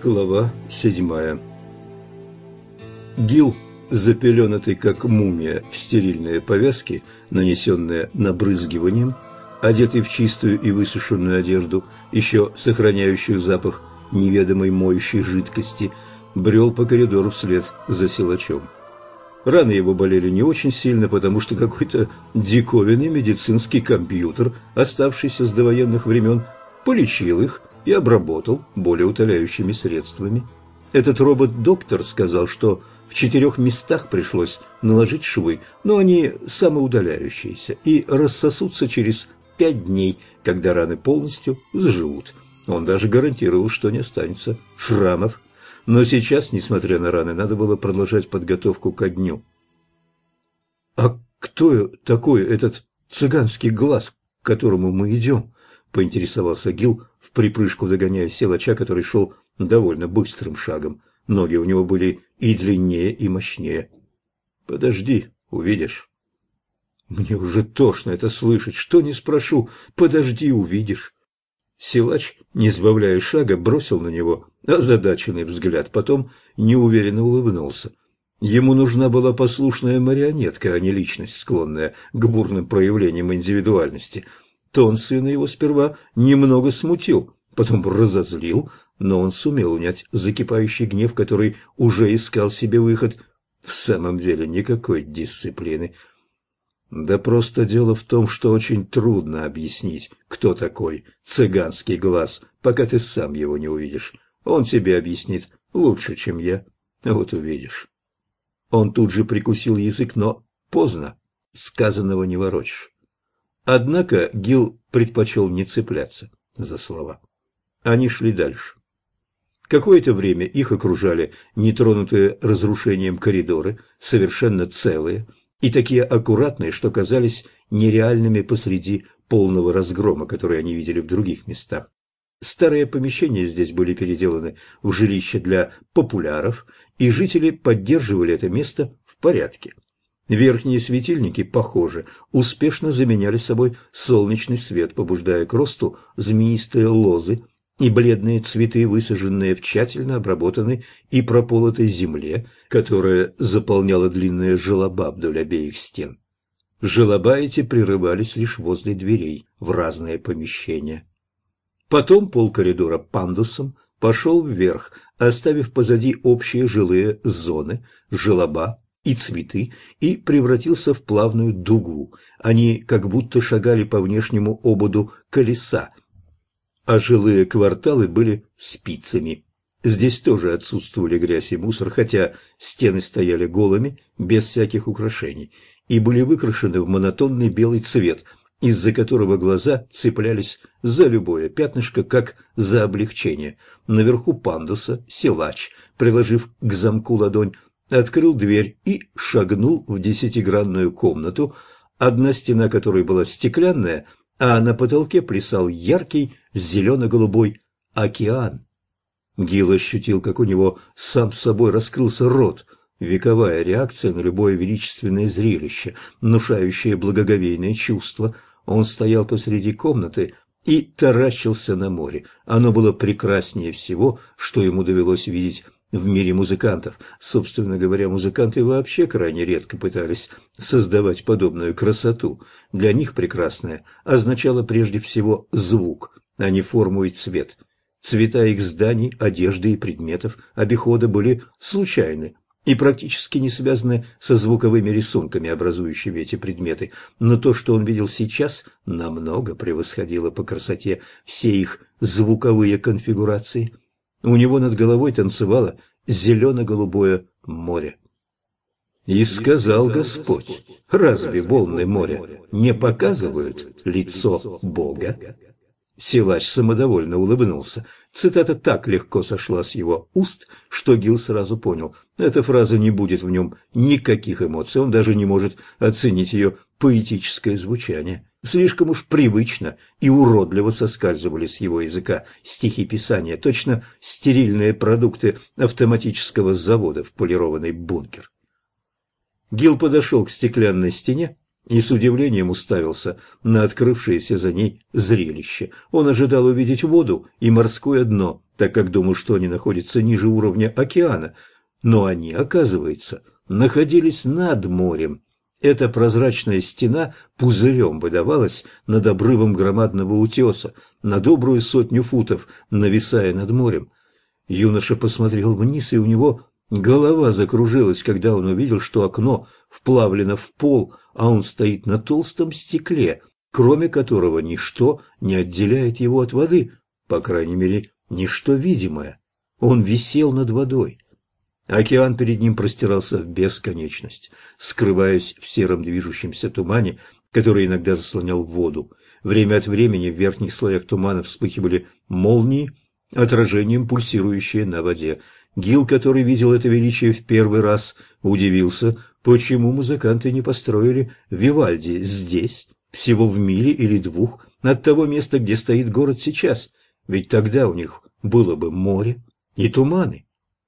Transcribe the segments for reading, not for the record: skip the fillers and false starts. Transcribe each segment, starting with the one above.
Глава 7. Гил, запеленатый как мумия в стерильные повязки, нанесенные набрызгиванием, одетый в чистую и высушенную одежду, еще сохраняющую запах неведомой моющей жидкости, брел по коридору вслед за силачом. Раны его болели не очень сильно, потому что какой-то диковинный медицинский компьютер, оставшийся с довоенных времен, полечил их и обработал болеутоляющими средствами. Этот робот-доктор сказал, что в 4 местах пришлось наложить швы, но они самоудаляющиеся и рассосутся через 5 дней, когда раны полностью заживут. Он даже гарантировал, что не останется шрамов. Но сейчас, несмотря на раны, надо было продолжать подготовку ко дню. «А кто такой этот цыганский глаз, к которому мы идем?» – поинтересовался Гил, в припрыжку догоняя силача, который шел довольно быстрым шагом. Ноги у него были и длиннее, и мощнее. «Подожди, увидишь». «Мне уже тошно это слышать. Что не спрошу, подожди, увидишь». Силач, не сбавляя шага, бросил на него озадаченный взгляд, потом неуверенно улыбнулся. Ему нужна была послушная марионетка, а не личность, склонная к бурным проявлениям индивидуальности. Тон сына его сперва немного смутил, потом разозлил, но он сумел унять закипающий гнев, который уже искал себе выход. В самом деле никакой дисциплины. Да просто дело в том, что очень трудно объяснить, кто такой цыганский глаз, пока ты сам его не увидишь. Он тебе объяснит лучше, чем я. Вот увидишь. Он тут же прикусил язык, но поздно. Сказанного не ворочишь. Однако Гил предпочел не цепляться за слова. Они шли дальше. Какое-то время их окружали нетронутые разрушением коридоры, совершенно целые, и такие аккуратные, что казались нереальными посреди полного разгрома, который они видели в других местах. Старые помещения здесь были переделаны в жилища для популяров, и жители поддерживали это место в порядке. Верхние светильники, похоже, успешно заменяли собой солнечный свет, побуждая к росту змеистые лозы и бледные цветы, высаженные в тщательно обработанной и прополотой земле, которая заполняла длинные желоба вдоль обеих стен. Желоба эти прерывались лишь возле дверей в разные помещения. Потом пол коридора пандусом пошел вверх, оставив позади общие жилые зоны, желоба и цветы, и превратился в плавную дугу. Они как будто шагали по внешнему ободу колеса, а жилые кварталы были спицами. Здесь тоже отсутствовали грязь и мусор, хотя стены стояли голыми, без всяких украшений, и были выкрашены в монотонный белый цвет, из-за которого глаза цеплялись за любое пятнышко, как за облегчение. Наверху пандуса силач, приложив к замку ладонь, открыл дверь и шагнул в 10-гранную комнату, одна стена которой была стеклянная, а на потолке плясал яркий зелено-голубой океан. Гил ощутил, как у него сам собой раскрылся рот, вековая реакция на любое величественное зрелище, внушающее благоговейное чувство. Он стоял посреди комнаты и таращился на море. Оно было прекраснее всего, что ему довелось видеть в мире музыкантов. Собственно говоря, музыканты вообще крайне редко пытались создавать подобную красоту. Для них прекрасное означало прежде всего звук, а не форму и цвет. Цвета их зданий, одежды и предметов обихода были случайны и практически не связаны со звуковыми рисунками, образующими эти предметы, но то, что он видел сейчас, намного превосходило по красоте все их звуковые конфигурации. У него над головой танцевало зелено-голубое море. И сказал Господь: разве волны моря не показывают лицо Бога? Силач самодовольно улыбнулся. Цитата так легко сошла с его уст, что Гил сразу понял. Эта фраза не будет в нем никаких эмоций, он даже не может оценить ее поэтическое звучание. Слишком уж привычно и уродливо соскальзывали с его языка стихи писания, точно стерильные продукты автоматического завода в полированный бункер. Гил подошел к стеклянной стене и с удивлением уставился на открывшееся за ней зрелище. Он ожидал увидеть воду и морское дно, так как думал, что они находятся ниже уровня океана, но они, оказывается, находились над морем. Эта прозрачная стена пузырем выдавалась над обрывом громадного утеса, на добрую 100 футов, нависая над морем. Юноша посмотрел вниз, и у него голова закружилась, когда он увидел, что окно вплавлено в пол, а он стоит на толстом стекле, кроме которого ничто не отделяет его от воды, по крайней мере, ничто видимое. Он висел над водой. Океан перед ним простирался в бесконечность, скрываясь в сером движущемся тумане, который иногда заслонял воду. Время от времени в верхних слоях тумана вспыхивали молнии, отражением пульсирующие на воде. Гил, который видел это величие в первый раз, удивился, почему музыканты не построили Вивальди здесь, всего в миле или 2 от того места, где стоит город сейчас, ведь тогда у них было бы море и туманы.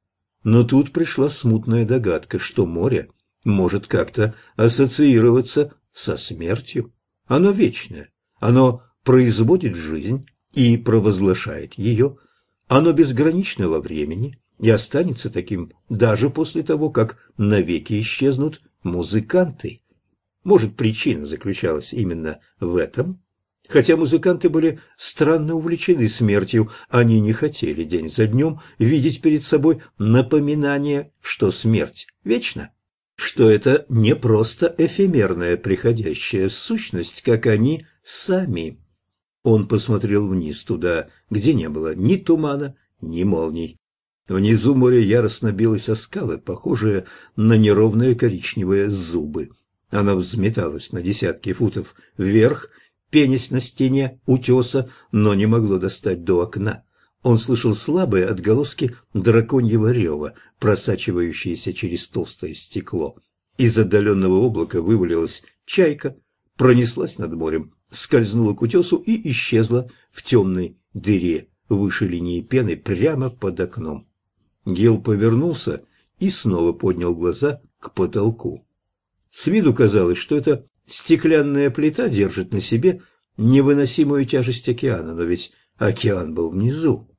Но тут пришла смутная догадка, что море может как-то ассоциироваться со смертью. Оно вечное, оно производит жизнь и провозглашает ее, оно безгранично во времени и останется таким даже после того, как навеки исчезнут музыканты. Может, причина заключалась именно в этом? Хотя музыканты были странно увлечены смертью, они не хотели день за днем видеть перед собой напоминание, что смерть вечна, что это не просто эфемерная приходящая сущность, как они сами. Он посмотрел вниз, туда, где не было ни тумана, ни молний. Внизу море яростно билось о скалы, похожие на неровные коричневые зубы. Оно взметалось на десятки футов вверх, пенясь на стене утеса, но не могло достать до окна. Он слышал слабые отголоски драконьего рева, просачивающиеся через толстое стекло. Из отдаленного облака вывалилась чайка, пронеслась над морем, скользнула к утесу и исчезла в темной дыре выше линии пены прямо под окном. Гил повернулся и снова поднял глаза к потолку. С виду казалось, что это стеклянная плита держит на себе невыносимую тяжесть океана, но ведь океан был внизу.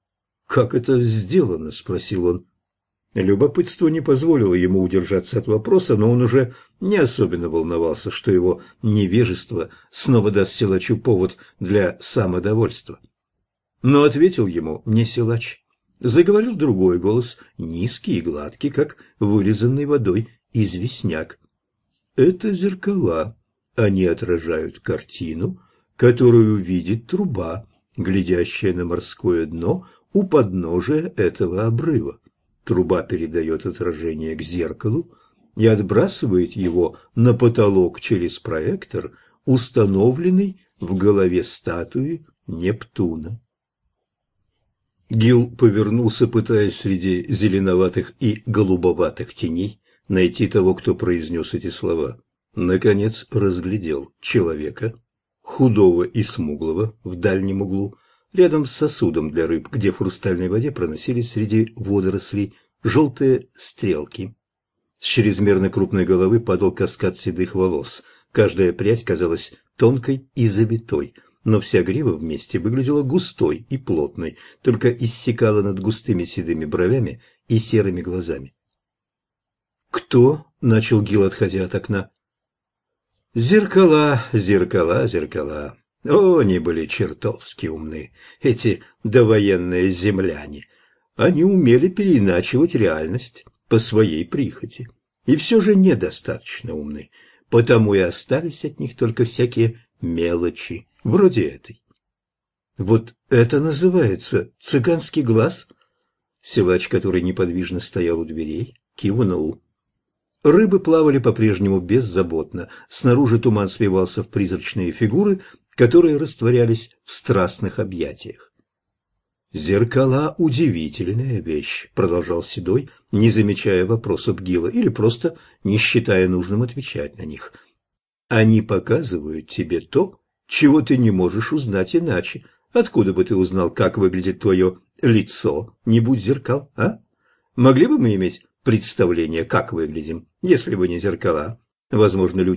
«Как это сделано?» – спросил он. Любопытство не позволило ему удержаться от вопроса, но он уже не особенно волновался, что его невежество снова даст силачу повод для самодовольства. Но ответил ему не силач. Заговорил другой голос, низкий и гладкий, как вылизанный водой известняк. Это зеркала. Они отражают картину, которую видит труба, глядящая на морское дно у подножия этого обрыва. Труба передает отражение к зеркалу и отбрасывает его на потолок через проектор, установленный в голове статуи Нептуна. Гил повернулся, пытаясь среди зеленоватых и голубоватых теней найти того, кто произнес эти слова. Наконец разглядел человека, худого и смуглого, в дальнем углу, рядом с сосудом для рыб, где в хрустальной воде проносились среди водорослей желтые стрелки. С чрезмерно крупной головы падал каскад седых волос. Каждая прядь казалась тонкой и завитой, но вся грива вместе выглядела густой и плотной, только иссякала над густыми седыми бровями и серыми глазами. «Кто?» — начал Гил, отходя от окна. «Зеркала, зеркала, зеркала. О, они были чертовски умны, эти довоенные земляне. Они умели переиначивать реальность по своей прихоти. И все же недостаточно умны, потому и остались от них только всякие мелочи, вроде этой». «Вот это называется цыганский глаз?» Силач, который неподвижно стоял у дверей, кивнул. Рыбы плавали по-прежнему беззаботно. Снаружи туман свивался в призрачные фигуры, которые растворялись в страстных объятиях. «Зеркала – удивительная вещь», – продолжал Седой, не замечая вопросов Гила или просто не считая нужным отвечать на них. «Они показывают тебе то, чего ты не можешь узнать иначе. Откуда бы ты узнал, как выглядит твое лицо, не будь зеркал, а? Могли бы мы иметь представление, как выглядим, если бы не зеркала? Возможно, люди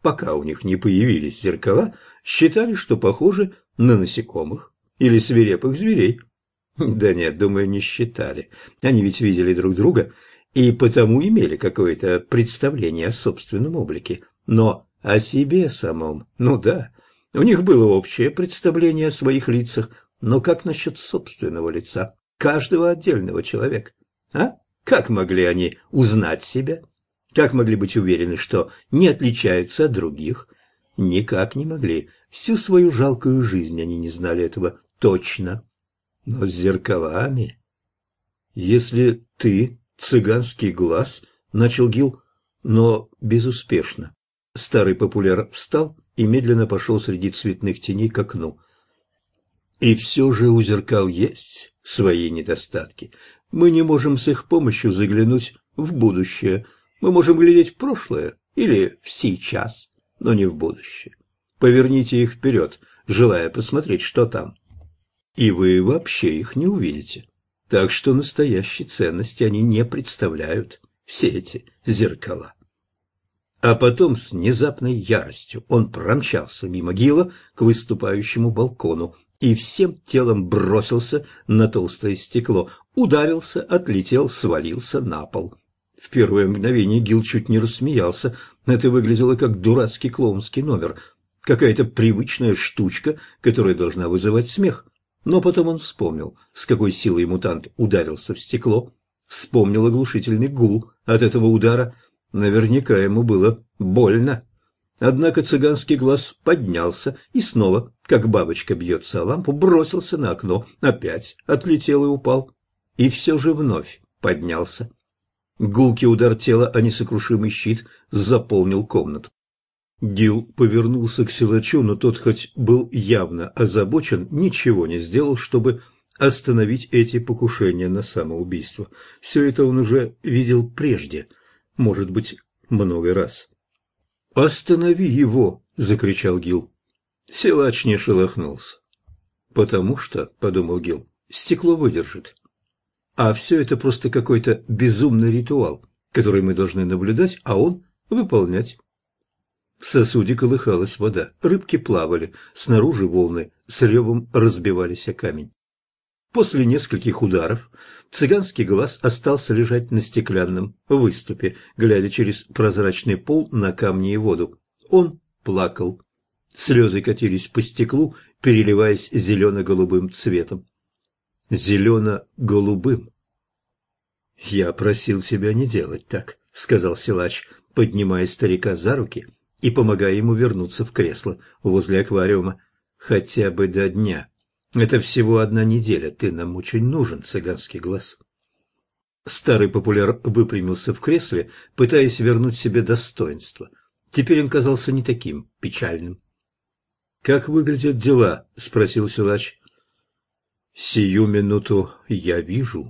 пока у них не появились зеркала, считали, что похожи на насекомых или свирепых зверей. Да нет, думаю, не считали. Они ведь видели друг друга и потому имели какое-то представление о собственном облике. Но о себе самом, ну да, у них было общее представление о своих лицах, но как насчет собственного лица, каждого отдельного человека? А? Как могли они узнать себя? Как могли быть уверены, что не отличаются от других? Никак не могли. Всю свою жалкую жизнь они не знали этого точно. Но с зеркалами... Если ты цыганский глаз, начал Гил, но безуспешно. Старый популяр встал и медленно пошел среди цветных теней к окну. И все же у зеркал есть свои недостатки. Мы не можем с их помощью заглянуть в будущее. Мы можем глядеть в прошлое или в сейчас, но не в будущее. Поверните их вперед, желая посмотреть, что там. И вы вообще их не увидите. Так что настоящей ценности они не представляют, все эти зеркала. А потом с внезапной яростью он промчался мимо Гила к выступающему балкону и всем телом бросился на толстое стекло, ударился, отлетел, свалился на пол. В первое мгновение Гил чуть не рассмеялся. Это выглядело как дурацкий клоунский номер, какая-то привычная штучка, которая должна вызывать смех. Но потом он вспомнил, с какой силой мутант ударился в стекло, вспомнил оглушительный гул от этого удара. Наверняка ему было больно. Однако цыганский глаз поднялся и снова, как бабочка бьется о лампу, бросился на окно, опять отлетел и упал. И все же вновь поднялся. Гулкий удар тела о несокрушимый щит заполнил комнату. Гил повернулся к силачу, но тот, хоть был явно озабочен, ничего не сделал, чтобы остановить эти покушения на самоубийство. Все это он уже видел прежде, может быть, много раз. «Останови его!» — закричал Гил. Силач не шелохнулся. «Потому что, — подумал Гил, — стекло выдержит. А все это просто какой-то безумный ритуал, который мы должны наблюдать, а он выполнять». В сосуде колыхалась вода, рыбки плавали, снаружи волны с ревом разбивались о камень. После нескольких ударов цыганский глаз остался лежать на стеклянном выступе, глядя через прозрачный пол на камни и воду. Он плакал. Слезы катились по стеклу, переливаясь зелено-голубым цветом. Зелено-голубым. «Я просил тебя не делать так», — сказал силач, поднимая старика за руки и помогая ему вернуться в кресло возле аквариума. «Хотя бы до дня. Это всего 1 неделя. Ты нам очень нужен, цыганский глаз». Старый популяр выпрямился в кресле, пытаясь вернуть себе достоинство. Теперь он казался не таким печальным. «Как выглядят дела?» — спросил силач. «Сию минуту я вижу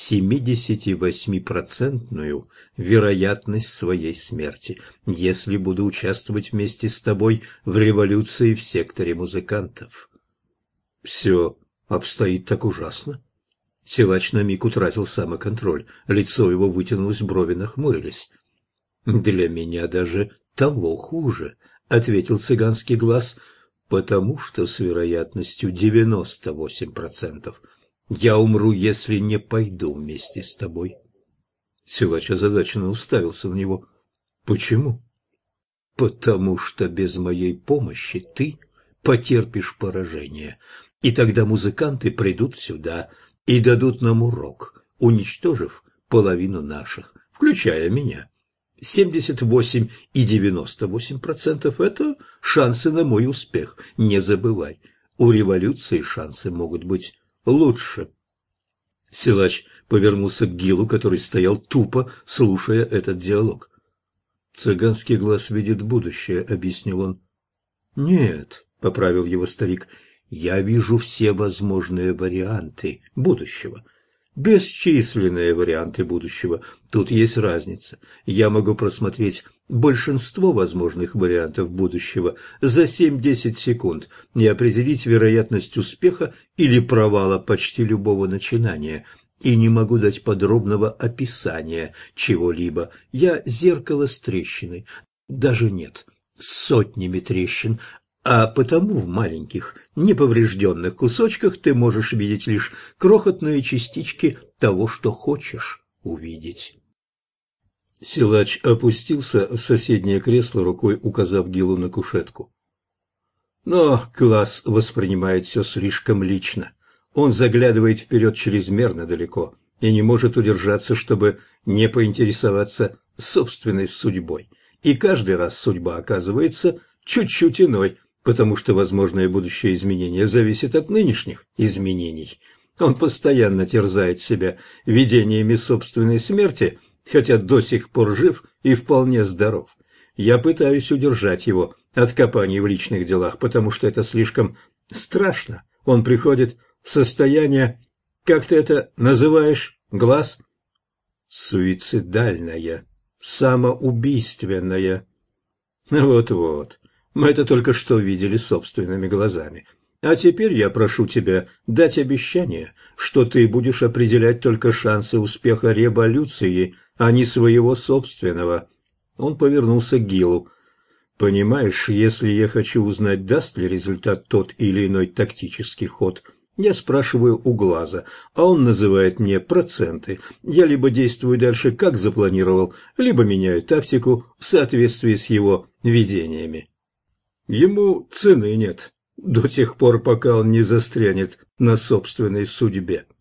78% вероятность своей смерти, если буду участвовать вместе с тобой в революции в секторе музыкантов». «Все обстоит так ужасно». Силач на миг утратил самоконтроль, лицо его вытянулось, брови нахмурились. «Для меня даже того хуже», — ответил цыганский глаз, — «потому что с вероятностью 98% я умру, если не пойду вместе с тобой». Силач озадаченно уставился на него. «Почему?» «Потому что без моей помощи ты потерпишь поражение, и тогда музыканты придут сюда и дадут нам урок, уничтожив половину наших, включая меня. 78 и 98% – это шансы на мой успех, не забывай. У революции шансы могут быть лучше». Силач повернулся к Гилу, который стоял тупо, слушая этот диалог. «Цыганский глаз видит будущее», — объяснил он. «Нет», — поправил его старик, — «я вижу все возможные варианты будущего. Бесчисленные варианты будущего. Тут есть разница. Я могу просмотреть большинство возможных вариантов будущего за 7-10 секунд и определить вероятность успеха или провала почти любого начинания. И не могу дать подробного описания чего-либо. Я зеркало с трещиной. Даже нет. с сотнями трещин, а потому в маленьких, неповрежденных кусочках ты можешь видеть лишь крохотные частички того, что хочешь увидеть. Силач опустился в соседнее кресло, рукой указав Гилу на кушетку. Но глаз воспринимает все слишком лично. Он заглядывает вперед чрезмерно далеко и не может удержаться, чтобы не поинтересоваться собственной судьбой. И каждый раз судьба оказывается чуть-чуть иной, потому что возможное будущее изменение зависит от нынешних изменений. Он постоянно терзает себя видениями собственной смерти, хотя до сих пор жив и вполне здоров. Я пытаюсь удержать его от копаний в личных делах, потому что это слишком страшно. Он приходит в состояние, как ты это называешь, глаз? Суицидальное, самоубийственное. Вот-вот, мы это только что видели собственными глазами. А теперь я прошу тебя дать обещание, что ты будешь определять только шансы успеха революции, а не своего собственного. Он повернулся к Гилу. Понимаешь, если я хочу узнать, даст ли результат тот или иной тактический ход, я спрашиваю у глаза, а он называет мне проценты. Я либо действую дальше, как запланировал, либо меняю тактику в соответствии с его видениями. Ему цены нет до тех пор, пока он не застрянет на собственной судьбе.